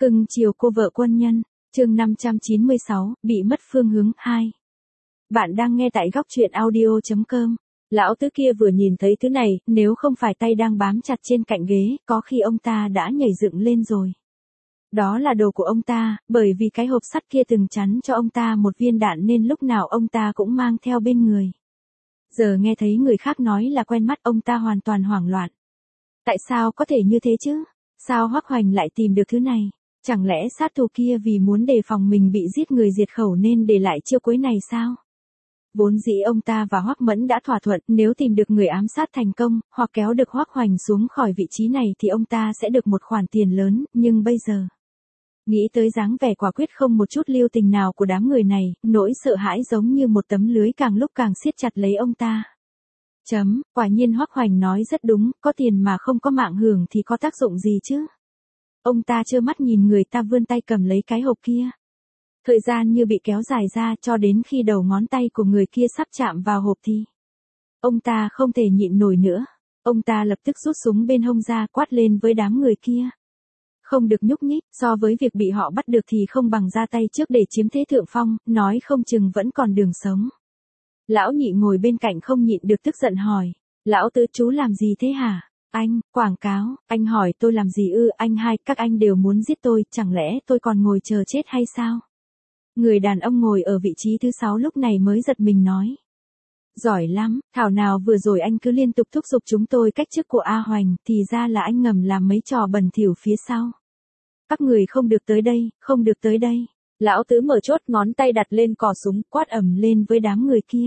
Cưng chiều cô vợ quân nhân, chương 596, bị mất phương hướng 2. Bạn đang nghe tại góc truyện audio.com. Lão tứ kia vừa nhìn thấy thứ này, nếu không phải tay đang bám chặt trên cạnh ghế, có khi ông ta đã nhảy dựng lên rồi. Đó là đồ của ông ta, bởi vì cái hộp sắt kia từng chắn cho ông ta một viên đạn nên lúc nào ông ta cũng mang theo bên người. Giờ nghe thấy người khác nói là quen mắt, ông ta hoàn toàn hoảng loạn. Tại sao có thể như thế chứ? Sao Hoắc Hoành lại tìm được thứ này? Chẳng lẽ sát thủ kia vì muốn đề phòng mình bị giết người diệt khẩu nên để lại chiêu cuối này sao? Vốn dĩ ông ta và Hoắc Mẫn đã thỏa thuận nếu tìm được người ám sát thành công, hoặc kéo được Hoắc Hoành xuống khỏi vị trí này thì ông ta sẽ được một khoản tiền lớn, nhưng bây giờ... Nghĩ tới dáng vẻ quả quyết không một chút lưu tình nào của đám người này, nỗi sợ hãi giống như một tấm lưới càng lúc càng siết chặt lấy ông ta. Quả nhiên Hoắc Hoành nói rất đúng, có tiền mà không có mạng hưởng thì có tác dụng gì chứ? Ông ta trơ mắt nhìn người ta vươn tay cầm lấy cái hộp kia. Thời gian như bị kéo dài ra cho đến khi đầu ngón tay của người kia sắp chạm vào hộp thì ông ta không thể nhịn nổi nữa. Ông ta lập tức rút súng bên hông ra quát lên với đám người kia. Không được nhúc nhích, so với việc bị họ bắt được thì không bằng ra tay trước để chiếm thế thượng phong, nói không chừng vẫn còn đường sống. Lão Nhị ngồi bên cạnh không nhịn được tức giận hỏi. Lão Tứ chú làm gì thế hả? Anh, quảng cáo, anh hỏi tôi làm gì ư? Anh hai, các anh đều muốn giết tôi, chẳng lẽ tôi còn ngồi chờ chết hay sao? Người đàn ông ngồi ở vị trí thứ 6 lúc này mới giật mình nói. Giỏi lắm, thảo nào vừa rồi anh cứ liên tục thúc giục chúng tôi cách chức của A Hoành, thì ra là anh ngầm làm mấy trò bẩn thỉu phía sau. Các người không được tới đây, không được tới đây. Lão Tứ mở chốt ngón tay đặt lên cò súng, quát ầm lên với đám người kia.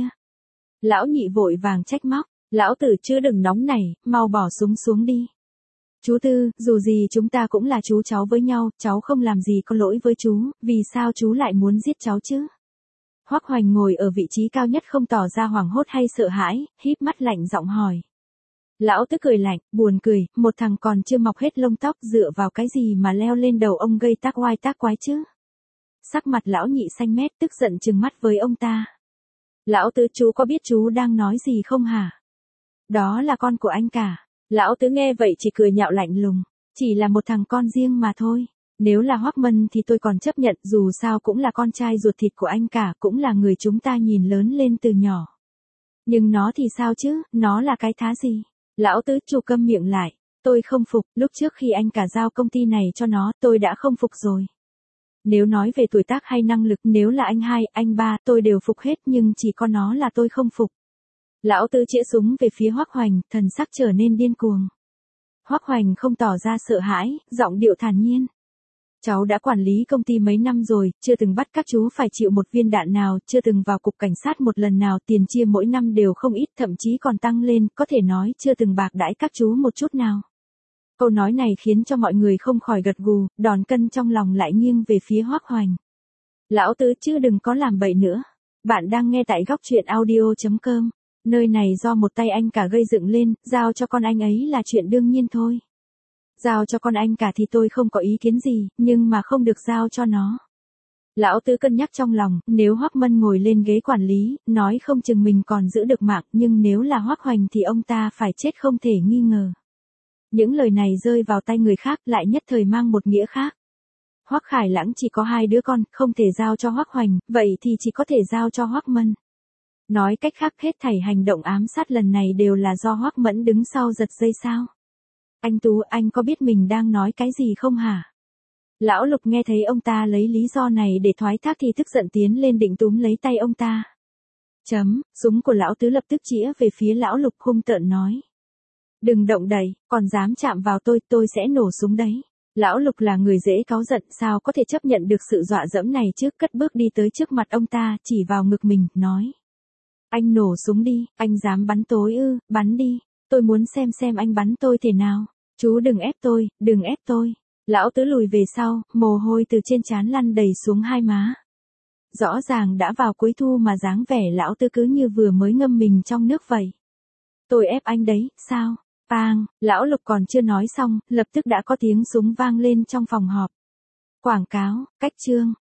Lão Nhị vội vàng trách móc. Lão Tử chứ đừng nóng nảy, mau bỏ súng xuống đi. Chú Tư, dù gì chúng ta cũng là chú cháu với nhau, cháu không làm gì có lỗi với chú, vì sao chú lại muốn giết cháu chứ? Hoắc Hoành ngồi ở vị trí cao nhất không tỏ ra hoảng hốt hay sợ hãi, híp mắt lạnh giọng hỏi. Lão Tứ cười lạnh, buồn cười, một thằng còn chưa mọc hết lông tóc dựa vào cái gì mà leo lên đầu ông gây tác oai tác quái chứ? Sắc mặt Lão Nhị xanh mét tức giận trừng mắt với ông ta. Lão Tứ chú có biết chú đang nói gì không hả? Đó là con của anh cả. Lão Tứ nghe vậy chỉ cười nhạo lạnh lùng. Chỉ là một thằng con riêng mà thôi. Nếu là Hoắc Mân thì tôi còn chấp nhận, dù sao cũng là con trai ruột thịt của anh cả, cũng là người chúng ta nhìn lớn lên từ nhỏ. Nhưng nó thì sao chứ, nó là cái thá gì? Lão Tứ chu câm miệng lại. Tôi không phục, lúc trước khi anh cả giao công ty này cho nó, tôi đã không phục rồi. Nếu nói về tuổi tác hay năng lực, nếu là anh hai, anh ba, tôi đều phục hết, nhưng chỉ có nó là tôi không phục. Lão Tứ chĩa súng về phía Hoắc Hoành, thần sắc trở nên điên cuồng. Hoắc Hoành không tỏ ra sợ hãi, giọng điệu thản nhiên. Cháu đã quản lý công ty mấy năm rồi, chưa từng bắt các chú phải chịu một viên đạn nào, chưa từng vào cục cảnh sát một lần nào, tiền chia mỗi năm đều không ít, thậm chí còn tăng lên, có thể nói chưa từng bạc đãi các chú một chút nào. Câu nói này khiến cho mọi người không khỏi gật gù, đòn cân trong lòng lại nghiêng về phía Hoắc Hoành. Lão Tứ chứ đừng có làm bậy nữa. Bạn đang nghe tại góc truyện audio.com. Nơi này do một tay anh cả gây dựng lên, giao cho con anh ấy là chuyện đương nhiên thôi. Giao cho con anh cả thì tôi không có ý kiến gì, nhưng mà không được giao cho nó. Lão Tứ cân nhắc trong lòng, nếu Hoắc Mân ngồi lên ghế quản lý, nói không chừng mình còn giữ được mạng, nhưng nếu là Hoắc Hoành thì ông ta phải chết không thể nghi ngờ. Những lời này rơi vào tay người khác lại nhất thời mang một nghĩa khác. Hoắc Khải Lãng chỉ có 2 đứa con, không thể giao cho Hoắc Hoành, vậy thì chỉ có thể giao cho Hoắc Mân. Nói cách khác hết thảy hành động ám sát lần này đều là do Hoắc Mẫn đứng sau giật dây sao? Anh Tú, anh có biết mình đang nói cái gì không hả? Lão Lục nghe thấy ông ta lấy lý do này để thoái thác thì tức giận tiến lên định túm lấy tay ông ta. Súng của Lão Tứ lập tức chĩa về phía Lão Lục hung tợn nói. Đừng động đậy, còn dám chạm vào tôi sẽ nổ súng đấy. Lão Lục là người dễ cáu giận, sao có thể chấp nhận được sự dọa dẫm này chứ, cất bước đi tới trước mặt ông ta, chỉ vào ngực mình, nói. Anh nổ súng đi, anh dám bắn tôi ư, bắn đi, tôi muốn xem anh bắn tôi thế nào. Chú đừng ép tôi, đừng ép tôi. Lão Tứ lùi về sau, mồ hôi từ trên trán lăn đầy xuống hai má. Rõ ràng đã vào cuối thu mà dáng vẻ Lão Tứ cứ như vừa mới ngâm mình trong nước vậy. Tôi ép anh đấy, sao? Pang, Lão Lục còn chưa nói xong, lập tức đã có tiếng súng vang lên trong phòng họp. Quảng cáo, cách chương.